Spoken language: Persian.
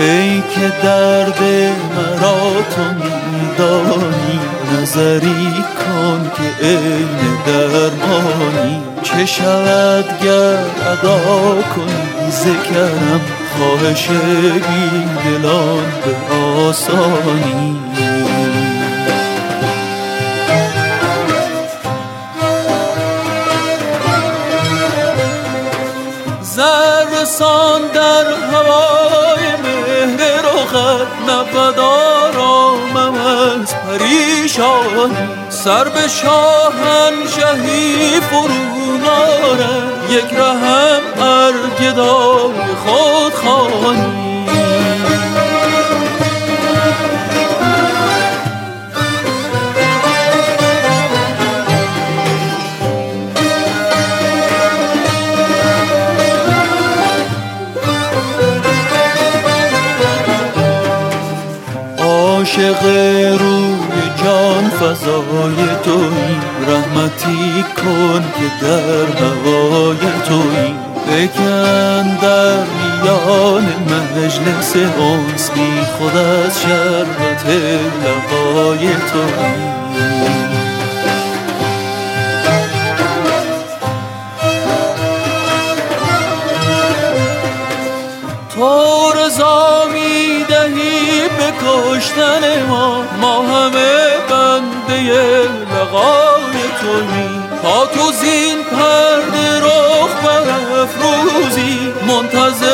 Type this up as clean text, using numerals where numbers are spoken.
ای که درد مرا تو میدانی، نظری کن که عین درمانی. چه شود گر ادا کنی ز کرم، خواهش بی دلان به آسانی. زرسان در هوای مهر رخت، نبود آرامم از پریشانی. سر به شاهنشهی فرو نارم، یک رهم ار گدای خود خوانی. عاشق روی جان فضای تویی، رحمتی کن که در هوای تویی. بکن در میان مجلس انس، بی خود از شربت لقای تویی. تو رضا می دهی به کشتن ما همه بنده لقای تویی. تا تو زین پرده رخ برافروزی، منتظر